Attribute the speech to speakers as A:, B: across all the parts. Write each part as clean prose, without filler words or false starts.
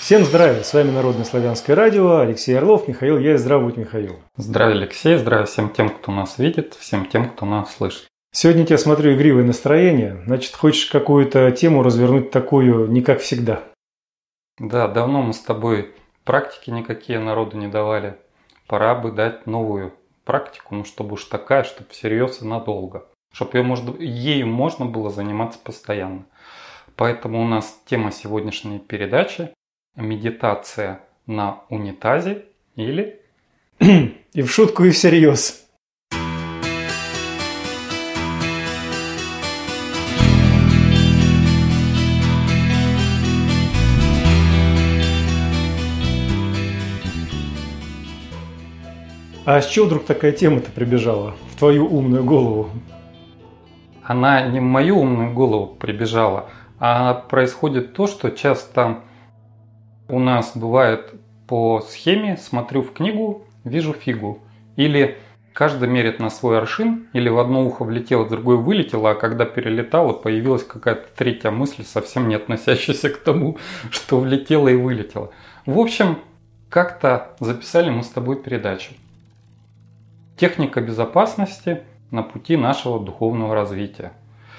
A: Всем здравия, с вами Народное славянское радио, Алексей Орлов, Михаил Яй. Здравствуйте, Михаил.
B: Здравия, Алексей, здравия всем тем, кто нас видит, всем тем, кто нас слышит.
A: Сегодня я смотрю игривое настроение, значит, хочешь какую-то тему развернуть такую, не как всегда.
B: Да, давно мы с тобой практики никакие народу не давали, пора бы дать новую практику, чтобы уж такая, чтобы всерьез и надолго, чтобы ею можно было заниматься постоянно. Поэтому у нас тема сегодняшней передачи – медитация на унитазе или…
A: И в шутку, и всерьез. А с чего вдруг такая тема-то прибежала в твою умную голову?
B: Она не в мою умную голову прибежала, а происходит то, что часто у нас бывает по схеме: смотрю в книгу, вижу фигу. Или каждый мерит на свой аршин, или в одно ухо влетело, в другое вылетело, а когда перелетало, появилась какая-то третья мысль, совсем не относящаяся к тому, что влетело и вылетело. В общем, как-то записали мы с тобой передачу. Техника безопасности на пути нашего духовного развития.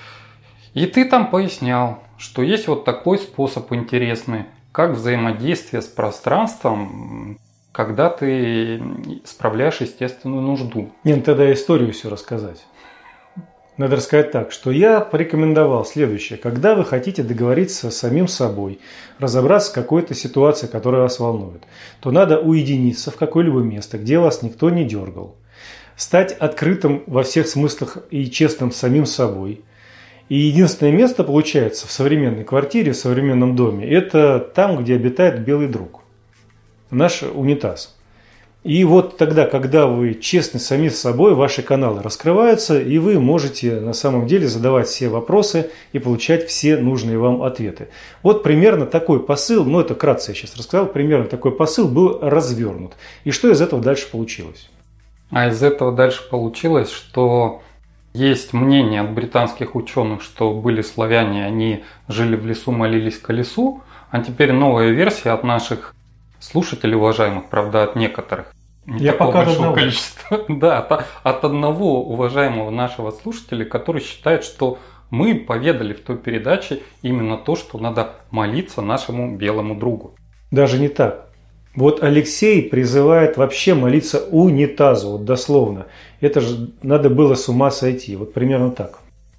B: И ты там пояснял, что есть вот такой способ интересный, как взаимодействие с пространством, когда ты справляешь естественную нужду.
A: Нет, тогда историю все рассказать. Надо рассказать так, что я порекомендовал следующее. Когда вы хотите договориться с самим собой, разобраться с какой-то ситуацией, которая вас волнует, то надо уединиться в какое-либо место, где вас никто не дергал. Стать открытым во всех смыслах и честным с самим собой. И единственное место, получается, в современной квартире, в современном доме, это там, где обитает белый друг. Наш унитаз. И вот тогда, когда вы честны сами с собой, ваши каналы раскрываются, и вы можете на самом деле задавать все вопросы и получать все нужные вам ответы. Вот примерно такой посыл, это кратко я сейчас рассказал, примерно такой посыл был развернут. И что из этого дальше получилось?
B: А из этого дальше получилось, что есть мнение от британских ученых, что были славяне, они жили в лесу, молились колесу, а теперь новая версия от наших слушателей уважаемых, правда, от некоторых.
A: Я пока большого
B: количества. Да, от одного уважаемого нашего слушателя, который считает, что мы поведали в той передаче именно то, что надо молиться нашему белому другу.
A: Даже не так. Вот Алексей призывает вообще молиться унитазу, вот дословно. Это же надо было с ума сойти, вот примерно так.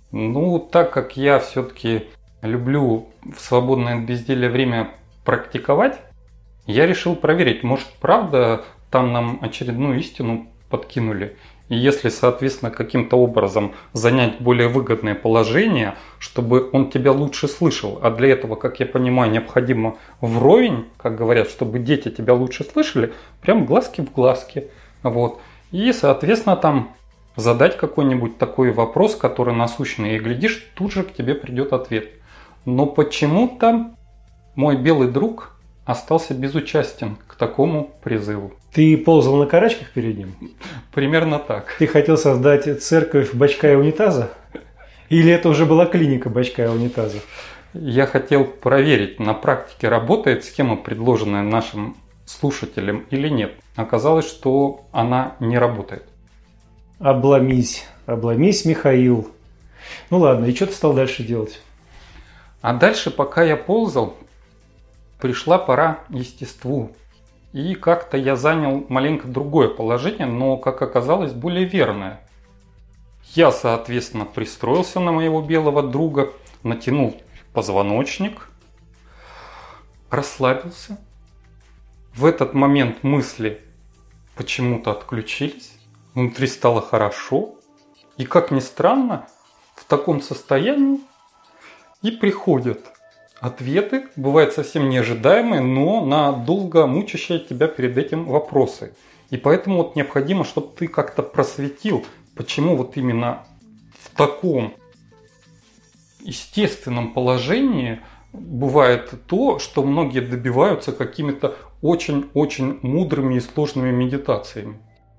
B: Так как я все-таки люблю в свободное от безделья время практиковать, я решил проверить, может, правда там нам очередную истину подкинули. И если, соответственно, каким-то образом занять более выгодное положение, чтобы он тебя лучше слышал. А для этого, как я понимаю, необходимо вровень, как говорят, чтобы дети тебя лучше слышали, прям глазки в глазки. Вот. И, соответственно, там задать какой-нибудь такой вопрос, который насущный, и глядишь, тут же к тебе придет ответ. Но почему-то мой белый друг остался безучастен к такому призыву.
A: Ты ползал на карачках перед ним?
B: Примерно так.
A: Ты хотел создать церковь бачка и унитаза? Или это уже была клиника бачка и унитаза?
B: Я хотел проверить, на практике работает схема, предложенная нашим слушателям, или нет. Оказалось, что она не работает.
A: Обломись, Михаил. Ладно, и что ты стал дальше делать?
B: А дальше, пока я ползал, пришла пора естеству. И как-то я занял маленько другое положение, но, как оказалось, более верное. Я, соответственно, пристроился на моего белого друга, натянул позвоночник, расслабился. В этот момент мысли почему-то отключились, внутри стало хорошо. И, как ни странно, в таком состоянии и приходят ответы, бывают совсем неожидаемые, но на долго мучащие тебя перед этим вопросы. И поэтому необходимо, чтобы ты как-то просветил, почему именно в таком естественном положении бывает то, что многие добиваются какими-то очень-очень мудрыми и сложными медитациями.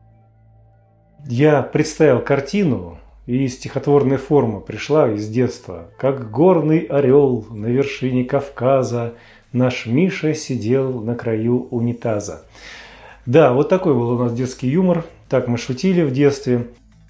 A: Я представил картину, и стихотворная форма пришла из детства. Как горный орел на вершине Кавказа наш Миша сидел на краю унитаза. Да, вот такой был у нас детский юмор. Так мы шутили в детстве.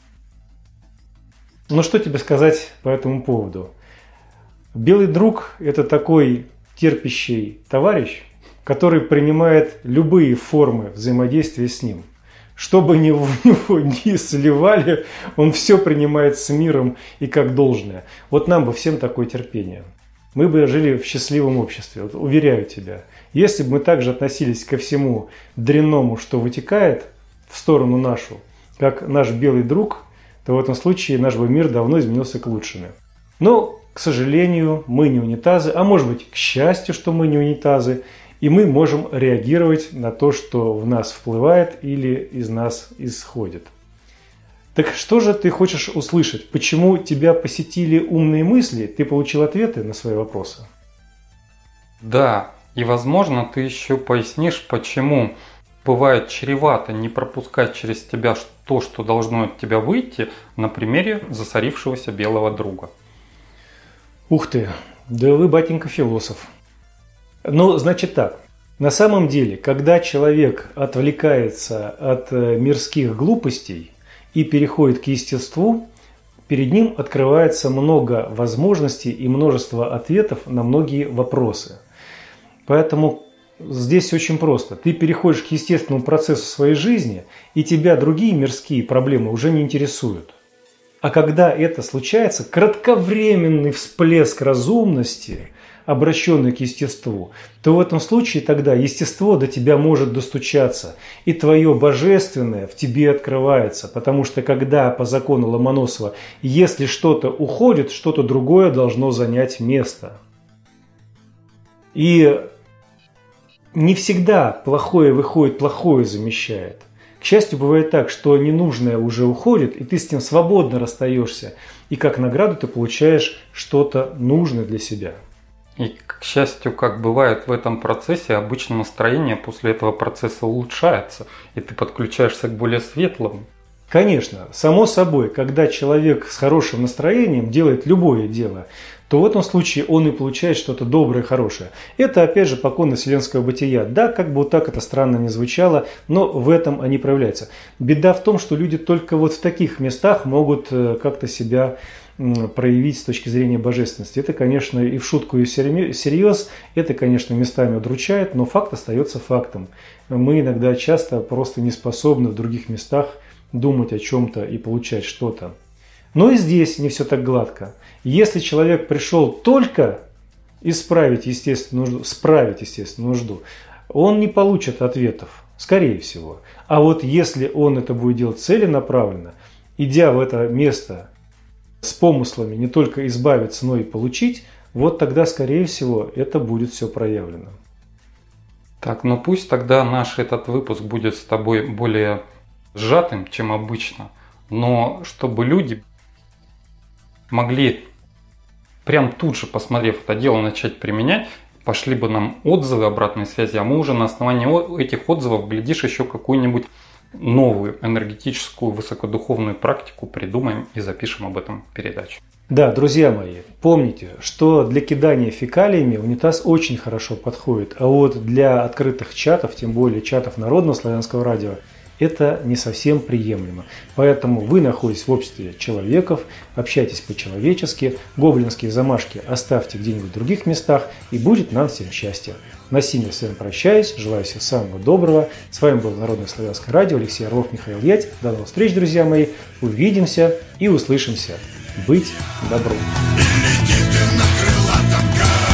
A: Ну что тебе сказать по этому поводу? Белый друг – это такой терпящий товарищ, который принимает любые формы взаимодействия с ним. Что бы его ни сливали, он все принимает с миром и как должное. Вот нам бы всем такое терпение. Мы бы жили в счастливом обществе, вот, уверяю тебя. Если бы мы также относились ко всему дрянному, что вытекает в сторону нашу, как наш белый друг, то в этом случае наш бы мир давно изменился к лучшему. Но, к сожалению, мы не унитазы, а может быть, к счастью, что мы не унитазы, и мы можем реагировать на то, что в нас вплывает или из нас исходит. Так что же ты хочешь услышать? Почему тебя посетили умные мысли? Ты получил ответы на свои вопросы?
B: Да, и возможно ты еще пояснишь, почему бывает чревато не пропускать через тебя то, что должно от тебя выйти, на примере засорившегося белого друга.
A: Ух ты, да вы, батенька, философ. Ну, значит так. На самом деле, когда человек отвлекается от мирских глупостей и переходит к естеству, перед ним открывается много возможностей и множество ответов на многие вопросы. Поэтому здесь очень просто. Ты переходишь к естественному процессу своей жизни, и тебя другие мирские проблемы уже не интересуют. А когда это случается, кратковременный всплеск разумности, обращенный к естеству, то в этом случае тогда естество до тебя может достучаться, и твое божественное в тебе открывается, потому что когда по закону Ломоносова, если что-то уходит, что-то другое должно занять место. И не всегда плохое выходит, плохое замещает. К счастью, бывает так, что ненужное уже уходит, и ты с ним свободно расстаешься, и как награду ты получаешь что-то нужное для себя.
B: И, к счастью, как бывает в этом процессе, обычно настроение после этого процесса улучшается, и ты подключаешься к более светлому.
A: Конечно, само собой, когда человек с хорошим настроением делает любое дело, то в этом случае он и получает что-то доброе, хорошее. Это, опять же, покон вселенского бытия. Да, как бы вот так это странно не звучало, но в этом они проявляются. Беда в том, что люди только вот в таких местах могут как-то себя проявить с точки зрения божественности. Это, конечно, и в шутку, и всерьез, это, конечно, местами удручает, но факт остается фактом. Мы иногда часто просто не способны в других местах думать о чем-то и получать что-то. Но и здесь не все так гладко. Если человек пришел только справить естественную нужду, он не получит ответов, скорее всего. А вот если он это будет делать целенаправленно, идя в это место с помыслами не только избавиться, но и получить, вот тогда, скорее всего, это будет все проявлено.
B: Так, ну пусть тогда наш этот выпуск будет с тобой более сжатым, чем обычно, но чтобы люди могли прям тут же, посмотрев это дело, начать применять, пошли бы нам отзывы обратной связи, а мы уже на основании этих отзывов, глядишь, еще какую-нибудь новую энергетическую высокодуховную практику придумаем и запишем об этом передачу.
A: Да, друзья мои, помните, что для кидания фекалиями унитаз очень хорошо подходит, а вот для открытых чатов, тем более чатов Народного славянского радио, это не совсем приемлемо. Поэтому вы находитесь в обществе человеков, общайтесь по-человечески, гоблинские замашки оставьте где-нибудь в других местах, и будет нам всем счастье. На сим я с вами прощаюсь, желаю всего самого доброго. С вами был Народное славянское радио, Алексей Орлов, Михаил Ять. До новых встреч, друзья мои. Увидимся и услышимся. Быть добром.